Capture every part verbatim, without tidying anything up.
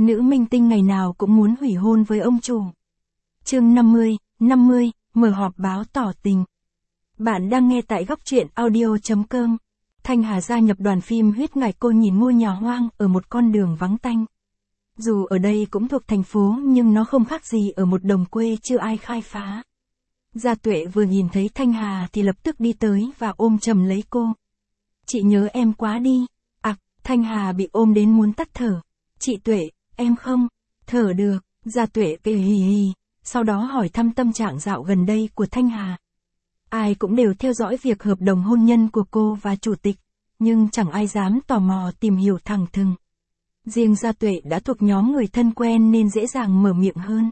nữ minh tinh ngày nào cũng muốn hủy hôn với ông chủ. Chương năm mươi, năm mươi, mở họp báo tỏ tình. Bạn đang nghe tại góc truyện audio chấm com. Thanh Hà gia nhập đoàn phim Huyết Ngải Cô nhìn ngôi nhà hoang ở một con đường vắng tanh. Dù ở đây cũng thuộc thành phố nhưng nó không khác gì ở một đồng quê chưa ai khai phá. Gia Tuệ vừa nhìn thấy Thanh Hà thì lập tức đi tới và ôm chầm lấy cô. Chị nhớ em quá đi. À, Thanh Hà bị ôm đến muốn tắt thở. Chị Tuệ, em không thở được. Gia Tuệ cười hì hì, sau đó hỏi thăm tâm trạng dạo gần đây của Thanh Hà. Ai cũng đều theo dõi việc hợp đồng hôn nhân của cô và chủ tịch, nhưng chẳng ai dám tò mò tìm hiểu thẳng thừng. Riêng Gia Tuệ đã thuộc nhóm người thân quen nên dễ dàng mở miệng hơn.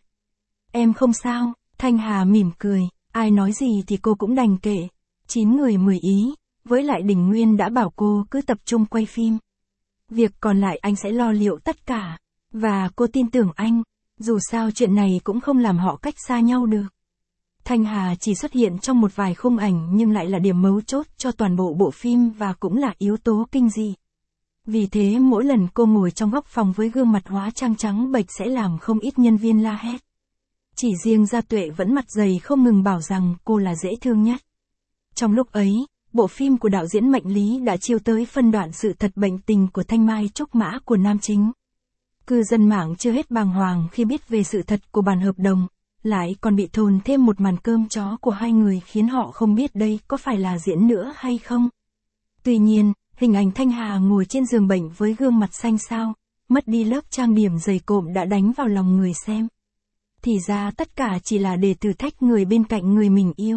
Em không sao, Thanh Hà mỉm cười, ai nói gì thì cô cũng đành kệ. Chín người mười ý, với lại Đình Nguyên đã bảo cô cứ tập trung quay phim. Việc còn lại anh sẽ lo liệu tất cả, và cô tin tưởng anh, dù sao chuyện này cũng không làm họ cách xa nhau được. Thanh Hà chỉ xuất hiện trong một vài khung ảnh nhưng lại là điểm mấu chốt cho toàn bộ bộ phim và cũng là yếu tố kinh dị. Vì thế mỗi lần cô ngồi trong góc phòng với gương mặt hóa trang trắng bệch sẽ làm không ít nhân viên la hét. Chỉ riêng Gia Tuệ vẫn mặt dày không ngừng bảo rằng cô là dễ thương nhất. Trong lúc ấy, bộ phim của đạo diễn Mạnh Lý đã chiếu tới phân đoạn sự thật bệnh tình của Thanh Mai Trúc Mã của nam chính. Cư dân mạng chưa hết bàng hoàng khi biết về sự thật của bản hợp đồng, lại còn bị thồn thêm một màn cơm chó của hai người khiến họ không biết đây có phải là diễn nữa hay không. Tuy nhiên, hình ảnh Thanh Hà ngồi trên giường bệnh với gương mặt xanh xao, mất đi lớp trang điểm dày cộm đã đánh vào lòng người xem. Thì ra tất cả chỉ là để thử thách người bên cạnh người mình yêu.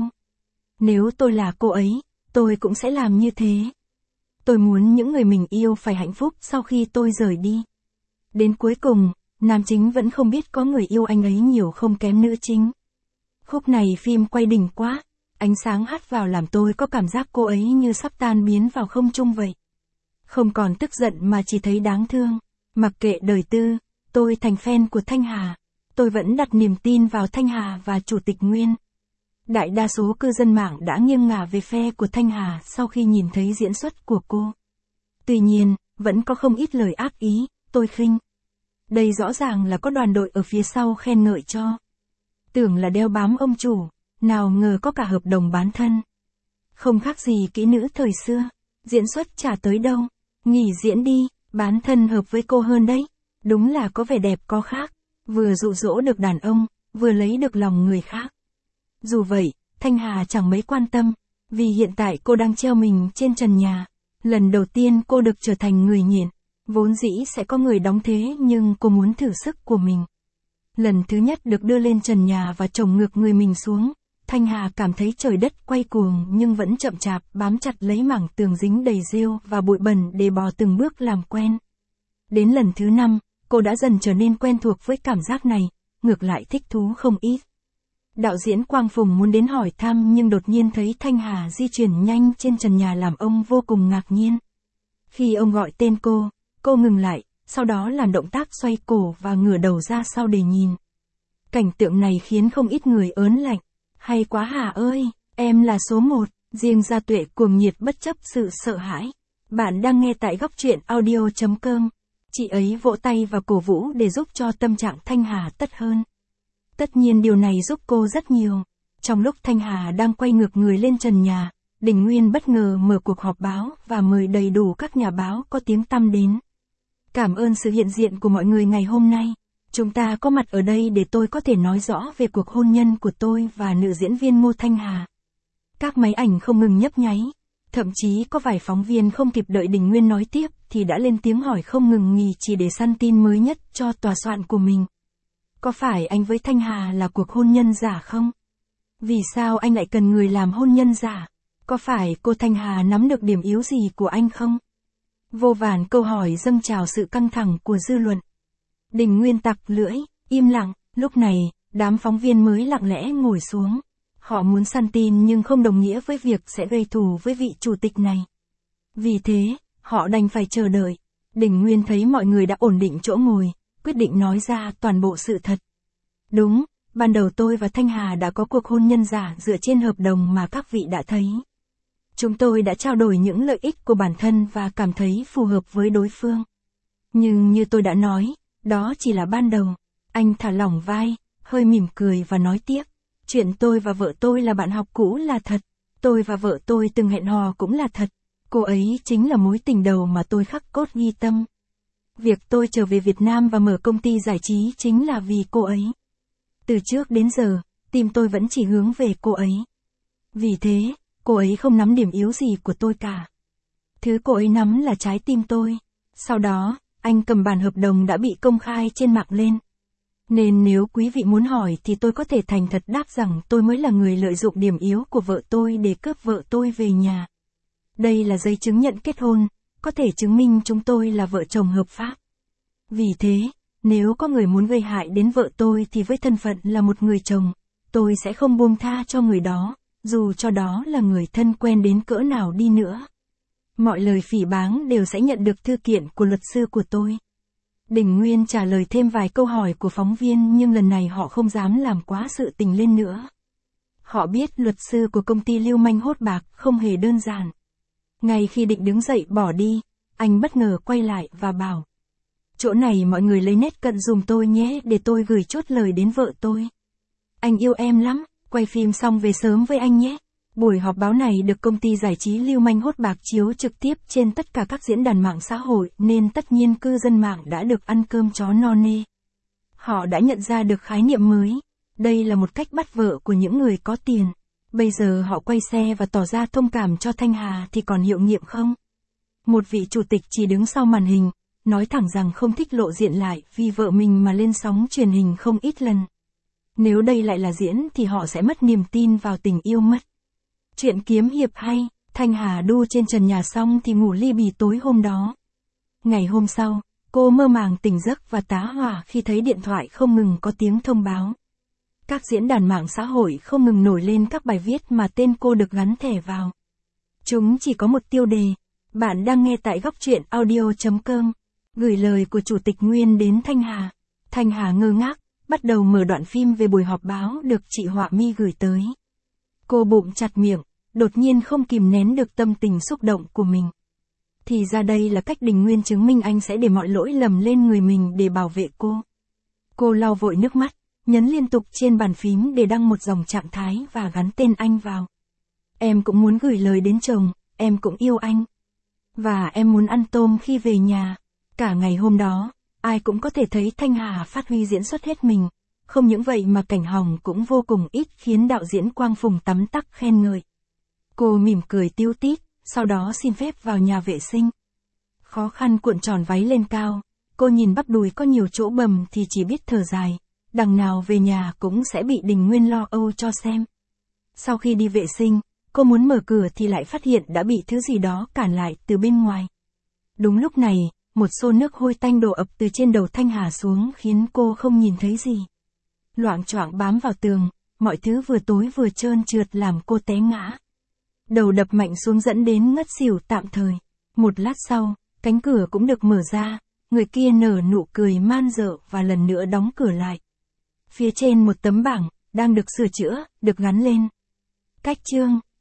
Nếu tôi là cô ấy, tôi cũng sẽ làm như thế. Tôi muốn những người mình yêu phải hạnh phúc sau khi tôi rời đi. Đến cuối cùng, nam chính vẫn không biết có người yêu anh ấy nhiều không kém nữ chính. Khúc này phim quay đỉnh quá, ánh sáng hắt vào làm tôi có cảm giác cô ấy như sắp tan biến vào không trung vậy. Không còn tức giận mà chỉ thấy đáng thương. Mặc kệ đời tư, tôi thành fan của Thanh Hà. Tôi vẫn đặt niềm tin vào Thanh Hà và Chủ tịch Nguyên. Đại đa số cư dân mạng đã nghiêng ngả về phe của Thanh Hà sau khi nhìn thấy diễn xuất của cô. Tuy nhiên, vẫn có không ít lời ác ý, tôi khinh. Đây rõ ràng là có đoàn đội ở phía sau khen ngợi cho. Tưởng là đeo bám ông chủ, nào ngờ có cả hợp đồng bán thân. Không khác gì kỹ nữ thời xưa, diễn xuất chả tới đâu, nghỉ diễn đi, bán thân hợp với cô hơn đấy. Đúng là có vẻ đẹp có khác, vừa dụ dỗ được đàn ông, vừa lấy được lòng người khác. Dù vậy, Thanh Hà chẳng mấy quan tâm, vì hiện tại cô đang treo mình trên trần nhà. Lần đầu tiên cô được trở thành người nghiện. Vốn dĩ sẽ có người đóng thế nhưng cô muốn thử sức của mình. Lần thứ nhất được đưa lên trần nhà và chồng ngược người mình xuống, Thanh Hà cảm thấy trời đất quay cuồng nhưng vẫn chậm chạp bám chặt lấy mảng tường dính đầy rêu và bụi bẩn để bò từng bước làm quen. Đến lần thứ năm, cô đã dần trở nên quen thuộc với cảm giác này, ngược lại thích thú không ít. Đạo diễn Quang Phùng muốn đến hỏi thăm nhưng đột nhiên thấy Thanh Hà di chuyển nhanh trên trần nhà làm ông vô cùng ngạc nhiên. Khi ông gọi tên cô, cô ngừng lại, sau đó làm động tác xoay cổ và ngửa đầu ra sau để nhìn. Cảnh tượng này khiến không ít người ớn lạnh. Hay quá Hà ơi, em là số một, riêng Gia Tuệ cuồng nhiệt bất chấp sự sợ hãi. Bạn đang nghe tại góc truyện audio chấm com. Chị ấy vỗ tay và cổ vũ để giúp cho tâm trạng Thanh Hà tất hơn. Tất nhiên điều này giúp cô rất nhiều. Trong lúc Thanh Hà đang quay ngược người lên trần nhà, Đình Nguyên bất ngờ mở cuộc họp báo và mời đầy đủ các nhà báo có tiếng tăm đến. Cảm ơn sự hiện diện của mọi người ngày hôm nay. Chúng ta có mặt ở đây để tôi có thể nói rõ về cuộc hôn nhân của tôi và nữ diễn viên Ngô Thanh Hà. Các máy ảnh không ngừng nhấp nháy. Thậm chí có vài phóng viên không kịp đợi Đình Nguyên nói tiếp thì đã lên tiếng hỏi không ngừng nghỉ chỉ để săn tin mới nhất cho tòa soạn của mình. Có phải anh với Thanh Hà là cuộc hôn nhân giả không? Vì sao anh lại cần người làm hôn nhân giả? Có phải cô Thanh Hà nắm được điểm yếu gì của anh không? Vô vàn câu hỏi dâng trào sự căng thẳng của dư luận. Đình Nguyên tặc lưỡi, im lặng, lúc này, đám phóng viên mới lặng lẽ ngồi xuống. Họ muốn săn tin nhưng không đồng nghĩa với việc sẽ gây thù với vị chủ tịch này. Vì thế, họ đành phải chờ đợi. Đình Nguyên thấy mọi người đã ổn định chỗ ngồi, quyết định nói ra toàn bộ sự thật. Đúng, ban đầu tôi và Thanh Hà đã có cuộc hôn nhân giả dựa trên hợp đồng mà các vị đã thấy. Chúng tôi đã trao đổi những lợi ích của bản thân và cảm thấy phù hợp với đối phương. Nhưng như tôi đã nói, đó chỉ là ban đầu. Anh thả lỏng vai, hơi mỉm cười và nói tiếp. Chuyện tôi và vợ tôi là bạn học cũ là thật. Tôi và vợ tôi từng hẹn hò cũng là thật. Cô ấy chính là mối tình đầu mà tôi khắc cốt ghi tâm. Việc tôi trở về Việt Nam và mở công ty giải trí chính là vì cô ấy. Từ trước đến giờ, tim tôi vẫn chỉ hướng về cô ấy. Vì thế, cô ấy không nắm điểm yếu gì của tôi cả. Thứ cô ấy nắm là trái tim tôi. Sau đó, anh cầm bản hợp đồng đã bị công khai trên mạng lên. Nên nếu quý vị muốn hỏi thì tôi có thể thành thật đáp rằng tôi mới là người lợi dụng điểm yếu của vợ tôi để cướp vợ tôi về nhà. Đây là giấy chứng nhận kết hôn, có thể chứng minh chúng tôi là vợ chồng hợp pháp. Vì thế, nếu có người muốn gây hại đến vợ tôi thì với thân phận là một người chồng, tôi sẽ không buông tha cho người đó, dù cho đó là người thân quen đến cỡ nào đi nữa. Mọi lời phỉ báng đều sẽ nhận được thư kiện của luật sư của tôi. Đình Nguyên trả lời thêm vài câu hỏi của phóng viên nhưng lần này họ không dám làm quá sự tình lên nữa. Họ biết luật sư của công ty lưu manh hốt bạc không hề đơn giản. Ngay khi định đứng dậy bỏ đi, anh bất ngờ quay lại và bảo. Chỗ này mọi người lấy nét cận dùm tôi nhé để tôi gửi chốt lời đến vợ tôi. Anh yêu em lắm, quay phim xong về sớm với anh nhé. Buổi họp báo này được công ty giải trí lưu manh hốt bạc chiếu trực tiếp trên tất cả các diễn đàn mạng xã hội nên tất nhiên cư dân mạng đã được ăn cơm chó no nê. Họ đã nhận ra được khái niệm mới. Đây là một cách bắt vợ của những người có tiền. Bây giờ họ quay xe và tỏ ra thông cảm cho Thanh Hà thì còn hiệu nghiệm không? Một vị chủ tịch chỉ đứng sau màn hình, nói thẳng rằng không thích lộ diện lại vì vợ mình mà lên sóng truyền hình không ít lần. Nếu đây lại là diễn thì họ sẽ mất niềm tin vào tình yêu mất. Chuyện kiếm hiệp hay, Thanh Hà đu trên trần nhà xong thì ngủ li bì tối hôm đó. Ngày hôm sau, cô mơ màng tỉnh giấc và tá hỏa khi thấy điện thoại không ngừng có tiếng thông báo. Các diễn đàn mạng xã hội không ngừng nổi lên các bài viết mà tên cô được gắn thẻ vào. Chúng chỉ có một tiêu đề. Bạn đang nghe tại góc truyện audio chấm com. Gửi lời của Chủ tịch Nguyên đến Thanh Hà. Thanh Hà ngơ ngác, bắt đầu mở đoạn phim về buổi họp báo được chị Họa Mi gửi tới. Cô bụng chặt miệng, đột nhiên không kìm nén được tâm tình xúc động của mình. Thì ra đây là cách Đình Nguyên chứng minh anh sẽ để mọi lỗi lầm lên người mình để bảo vệ cô. Cô lau vội nước mắt, nhấn liên tục trên bàn phím để đăng một dòng trạng thái và gắn tên anh vào. Em cũng muốn gửi lời đến chồng, em cũng yêu anh. Và em muốn ăn tôm khi về nhà. Cả ngày hôm đó, ai cũng có thể thấy Thanh Hà phát huy diễn xuất hết mình. Không những vậy mà cảnh hỏng cũng vô cùng ít khiến đạo diễn Quang Phùng tấm tắc khen ngợi. Cô mỉm cười tíu tít, sau đó xin phép vào nhà vệ sinh. Khó khăn cuộn tròn váy lên cao, cô nhìn bắp đùi có nhiều chỗ bầm thì chỉ biết thở dài. Đằng nào về nhà cũng sẽ bị Đình Nguyên lo âu cho xem. Sau khi đi vệ sinh, cô muốn mở cửa thì lại phát hiện đã bị thứ gì đó cản lại từ bên ngoài. Đúng lúc này, một xô nước hôi tanh đổ ập từ trên đầu Thanh Hà xuống khiến cô không nhìn thấy gì. Loạng choạng bám vào tường, mọi thứ vừa tối vừa trơn trượt làm cô té ngã. Đầu đập mạnh xuống dẫn đến ngất xỉu tạm thời. Một lát sau, cánh cửa cũng được mở ra, người kia nở nụ cười man dợ và lần nữa đóng cửa lại. Phía trên một tấm bảng, đang được sửa chữa, được gắn lên. Cách chương,